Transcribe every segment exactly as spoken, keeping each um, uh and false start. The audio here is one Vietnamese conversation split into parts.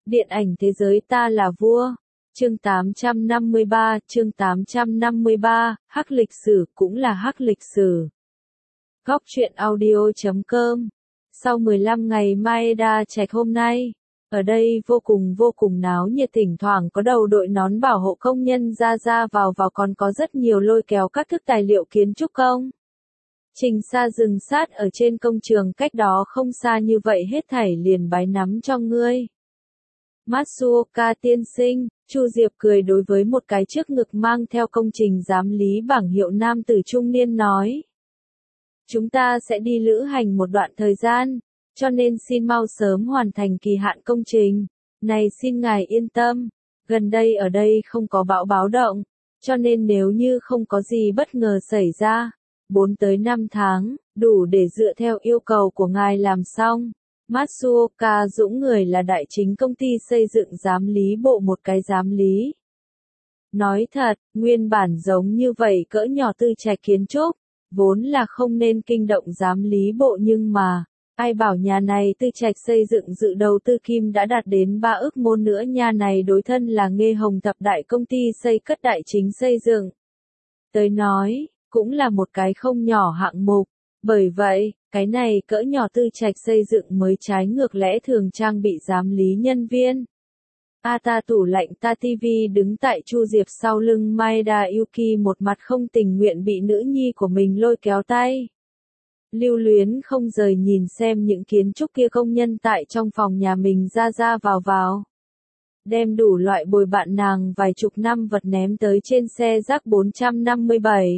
Điện ảnh thế giới ta là vua. Chương tám trăm năm mươi ba, chương tám trăm năm mươi ba, hắc lịch sử cũng là hắc lịch sử. Góc truyện audio chấm com. Sau mười lăm ngày Maeda Trạch hôm nay, ở đây vô cùng vô cùng náo nhiệt, thỉnh thoảng có đầu đội nón bảo hộ công nhân ra ra vào vào, còn có rất nhiều lôi kéo các thức tài liệu kiến trúc công. Trình xa rừng sát ở trên công trường cách đó không xa, như vậy hết thảy liền bái nắm cho ngươi. Matsuoka tiên sinh, Chu Diệp cười đối với một cái trước ngực mang theo công trình giám lý bảng hiệu nam tử trung niên nói. Chúng ta sẽ đi lữ hành một đoạn thời gian, cho nên xin mau sớm hoàn thành kỳ hạn công trình. Này xin ngài yên tâm, gần đây ở đây không có bão báo động, cho nên nếu như không có gì bất ngờ xảy ra, bốn tới năm tháng, đủ để dựa theo yêu cầu của ngài làm xong. Matsuoka Dũng người là đại chính công ty xây dựng giám lý bộ một cái giám lý. Nói thật, nguyên bản giống như vậy cỡ nhỏ tư trạch kiến trúc, vốn là không nên kinh động giám lý bộ, nhưng mà, ai bảo nhà này tư trạch xây dựng dự đầu tư kim đã đạt đến ba ức môn nữa, nhà này đối thân là Nghê Hồng thập đại công ty xây cất đại chính xây dựng. Tới nói, cũng là một cái không nhỏ hạng mục, bởi vậy, cái này cỡ nhỏ tư trạch xây dựng mới trái ngược lẽ thường trang bị giám lý nhân viên. A ta tủ lạnh ta tivi đứng tại Chu Diệp sau lưng Maeda Yuki, một mặt không tình nguyện bị nữ nhi của mình lôi kéo tay. Lưu luyến không rời nhìn xem những kiến trúc kia công nhân tại trong phòng nhà mình ra ra vào vào. Đem đủ loại bồi bạn nàng vài chục năm vật ném tới trên xe rác bốn trăm năm mươi bảy.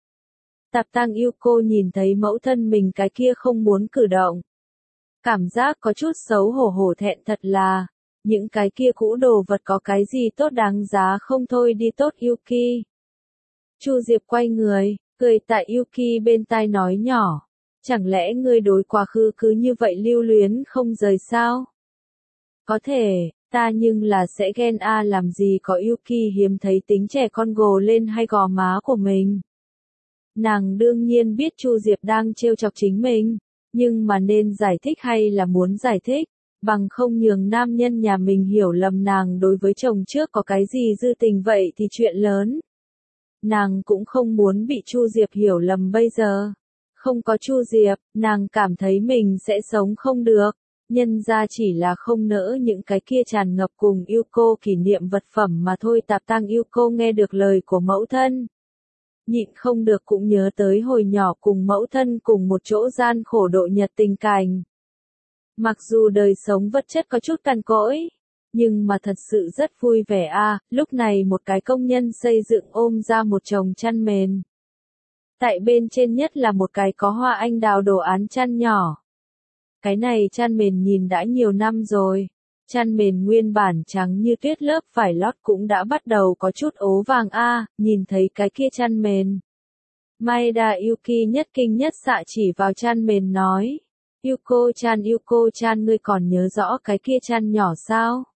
Tạp Tăng Yuko nhìn thấy mẫu thân mình cái kia không muốn cử động. Cảm giác có chút xấu hổ hổ thẹn thật là, những cái kia cũ đồ vật có cái gì tốt đáng giá không, thôi đi tốt Yuki. Chu Diệp quay người, cười tại Yuki bên tai nói nhỏ, chẳng lẽ ngươi đối quá khứ cứ như vậy lưu luyến không rời sao? Có thể, ta nhưng là sẽ ghen a, làm gì có. Yuki hiếm thấy tính trẻ con gồ lên hay gò má của mình. Nàng đương nhiên biết Chu Diệp đang trêu chọc chính mình, nhưng mà nên giải thích hay là muốn giải thích, bằng không nhường nam nhân nhà mình hiểu lầm nàng đối với chồng trước có cái gì dư tình vậy thì chuyện lớn. Nàng cũng không muốn bị Chu Diệp hiểu lầm bây giờ. Không có Chu Diệp, nàng cảm thấy mình sẽ sống không được, nhân ra chỉ là không nỡ những cái kia tràn ngập cùng Yuko kỷ niệm vật phẩm mà thôi. Tạp Tăng Yuko nghe được lời của mẫu thân, nhịn không được cũng nhớ tới hồi nhỏ cùng mẫu thân cùng một chỗ gian khổ độ nhật tình cảnh. Mặc dù đời sống vật chất có chút cằn cỗi, nhưng mà thật sự rất vui vẻ a. À, lúc này một cái công nhân xây dựng ôm ra một chồng chăn mền. Tại bên trên nhất là một cái có hoa anh đào đồ án chăn nhỏ. Cái này chăn mền nhìn đã nhiều năm rồi. Chăn mền nguyên bản trắng như tuyết, lớp vải lót cũng đã bắt đầu có chút ố vàng a. À, nhìn thấy cái kia chăn mền, Maeda Yuki nhất kinh nhất xạ chỉ vào chăn mền nói. Yuko-chan, Yuko-chan, ngươi còn nhớ rõ cái kia chăn nhỏ sao?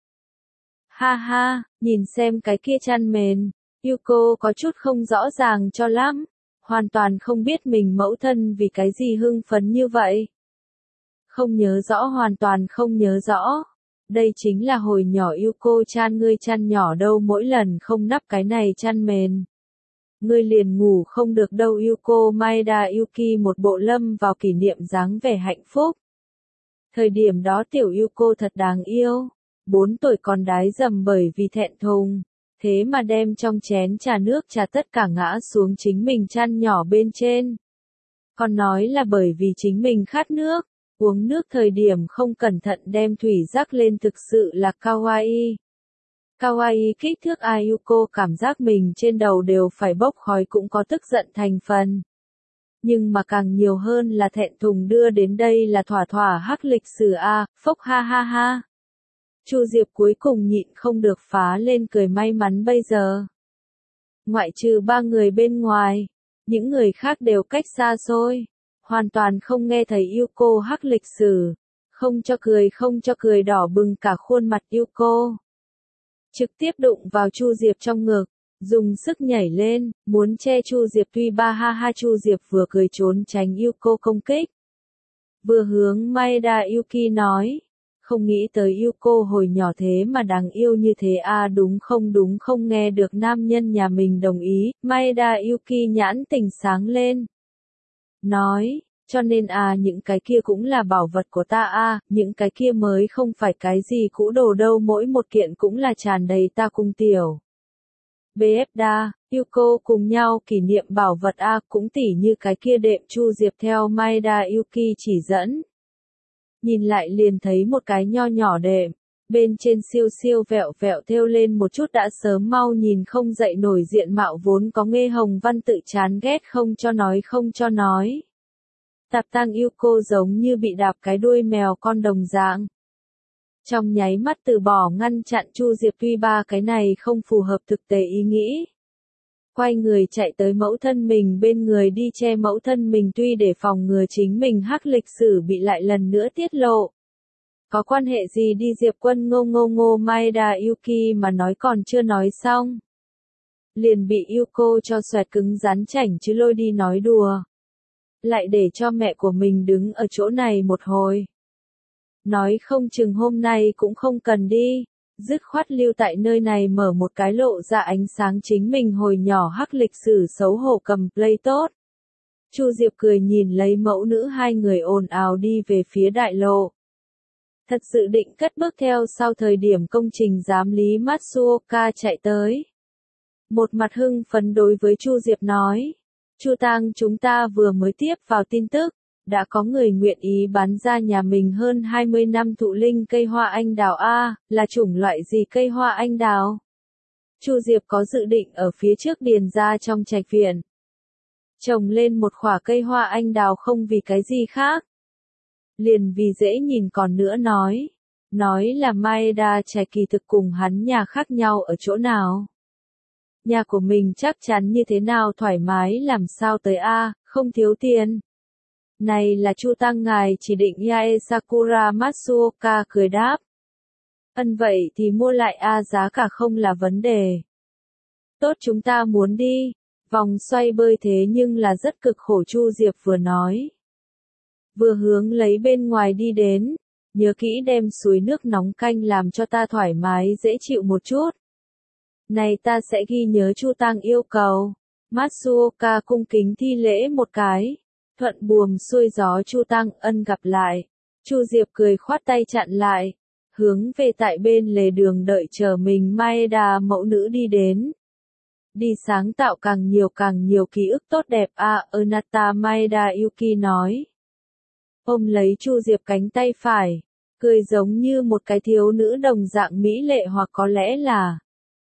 Ha ha, nhìn xem cái kia chăn mền. Yuko có chút không rõ ràng cho lắm, hoàn toàn không biết mình mẫu thân vì cái gì hưng phấn như vậy. Không nhớ rõ, hoàn toàn không nhớ rõ. Đây chính là hồi nhỏ Yuko-chan, ngươi chăn nhỏ đâu, mỗi lần không nắp cái này chăn mền, ngươi liền ngủ không được đâu. Yuko Maeda Yuki một bộ lâm vào kỷ niệm dáng vẻ hạnh phúc. Thời điểm đó tiểu Yuko thật đáng yêu, bốn tuổi còn đái dầm bởi vì thẹn thùng, thế mà đem trong chén trà nước trà tất cả ngã xuống chính mình chăn nhỏ bên trên. Còn nói là bởi vì chính mình khát nước, uống nước thời điểm không cẩn thận đem thủy rắc lên, thực sự là kawaii. Kawaii kích thước Ayuko cảm giác mình trên đầu đều phải bốc khói, cũng có tức giận thành phần. Nhưng mà càng nhiều hơn là thẹn thùng đưa đến đây là thỏa thỏa hắc lịch sử a, phốc ha ha ha. Chu Diệp cuối cùng nhịn không được phá lên cười, may mắn bây giờ. Ngoại trừ ba người bên ngoài, những người khác đều cách xa xôi, hoàn toàn không nghe thấy Yuko hắc lịch sử, không cho cười không cho cười, đỏ bừng cả khuôn mặt Yuko. Trực tiếp đụng vào Chu Diệp trong ngực, dùng sức nhảy lên, muốn che Chu Diệp, tuy ba ha ha. Chu Diệp vừa cười trốn tránh Yuko công kích, vừa hướng Maeda Yuki nói, Không nghĩ tới yêu cô hồi nhỏ thế mà đáng yêu như thế à, đúng không đúng không, nghe được nam nhân nhà mình đồng ý, Maeda Yuki nhãn tình sáng lên. Nói, cho nên à những cái kia cũng là bảo vật của ta à, những cái kia mới không phải cái gì cũ đồ đâu, mỗi một kiện cũng là tràn đầy ta cung tiểu. bê ép đa, Yuko cùng nhau kỷ niệm bảo vật a, cũng tỉ như cái kia đệm Chu Diệp theo Maeda Yuki chỉ dẫn. Nhìn lại liền thấy một cái nho nhỏ đệm, bên trên siêu siêu vẹo vẹo thêu lên một chút đã sớm mau nhìn không dậy nổi diện mạo vốn có Nghê Hồng Văn tự chán ghét không cho nói không cho nói. Tạp Tang Yuko giống như bị đạp cái đuôi mèo con đồng dạng. Trong nháy mắt từ bỏ ngăn chặn Chu Diệp, tuy ba cái này không phù hợp thực tế ý nghĩ. Quay người chạy tới mẫu thân mình bên người đi che mẫu thân mình, tuy để phòng ngừa chính mình hắc lịch sử bị lại lần nữa tiết lộ. Có quan hệ gì đi Diệp Quân ngô ngô ngô Maeda Yuki mà nói còn chưa nói xong. Liền bị Yuko cho xoẹt cứng rắn chảnh chứ lôi đi nói đùa. Lại để cho mẹ của mình đứng ở chỗ này một hồi. Nói không chừng hôm nay cũng không cần đi, dứt khoát lưu tại nơi này mở một cái lộ ra ánh sáng chính mình hồi nhỏ hắc lịch sử xấu hổ cầm play tốt. Chu Diệp cười nhìn lấy mẫu nữ hai người ồn ào đi về phía đại lộ. Thật sự định cất bước theo sau thời điểm công trình giám lý Matsuoka chạy tới. Một mặt hưng phấn đối với Chu Diệp nói, Chu Tang chúng ta vừa mới tiếp vào tin tức. Đã có người nguyện ý bán ra nhà mình hơn hai mươi năm thụ linh cây hoa anh đào a, là chủng loại gì cây hoa anh đào? Chu Diệp có dự định ở phía trước điền ra trong trạch viện. Trồng lên một khỏa cây hoa anh đào không vì cái gì khác. Liền vì dễ nhìn, còn nữa nói. Nói là Maeda trẻ kỳ thực cùng hắn nhà khác nhau ở chỗ nào? Nhà của mình chắc chắn như thế nào thoải mái làm sao tới a, không thiếu tiền. Này là Chu Tăng ngài chỉ định Yae Sakura Matsuoka cười đáp. Ân vậy thì mua lại a, giá cả không là vấn đề. Tốt chúng ta muốn đi. Vòng xoay bơi thế nhưng là rất cực khổ, Chu Diệp vừa nói. Vừa hướng lấy bên ngoài đi đến. Nhớ kỹ đem suối nước nóng canh làm cho ta thoải mái dễ chịu một chút. Này ta sẽ ghi nhớ, Chu Tăng yêu cầu. Matsuoka cung kính thi lễ một cái. Thuận buồm xuôi gió Chu Tăng ân gặp lại. Chu Diệp cười khoát tay chặn lại. Hướng về tại bên lề đường đợi chờ mình Maeda mẫu nữ đi đến. Đi sáng tạo càng nhiều càng nhiều ký ức tốt đẹp a, à, Onata Maeda Yuki nói. Ôm lấy Chu Diệp cánh tay phải. Cười giống như một cái thiếu nữ đồng dạng mỹ lệ, hoặc có lẽ là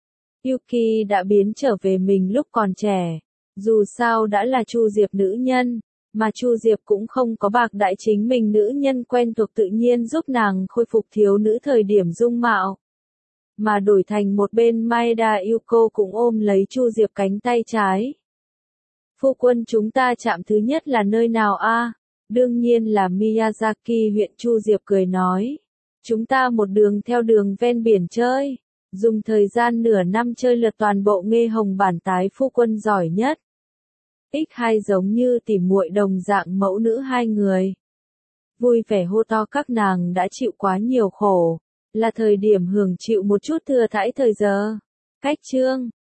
Yuki đã biến trở về mình lúc còn trẻ. Dù sao đã là Chu Diệp nữ nhân. Mà Chu Diệp cũng không có bạc đãi chính mình nữ nhân quen thuộc, tự nhiên giúp nàng khôi phục thiếu nữ thời điểm dung mạo. Mà đổi thành một bên Maeda Yuko cũng ôm lấy Chu Diệp cánh tay trái. Phu quân chúng ta chạm thứ nhất là nơi nào a? À? Đương nhiên là Miyazaki huyện, Chu Diệp cười nói. Chúng ta một đường theo đường ven biển chơi. Dùng thời gian nửa năm chơi lượt toàn bộ Nghê Hồng bản, tái phu quân giỏi nhất. ích hai giống như tỉ muội đồng dạng mẫu nữ hai người. Vui vẻ hô to các nàng đã chịu quá nhiều khổ. Là thời điểm hưởng chịu một chút thừa thãi thời giờ. Cách chương.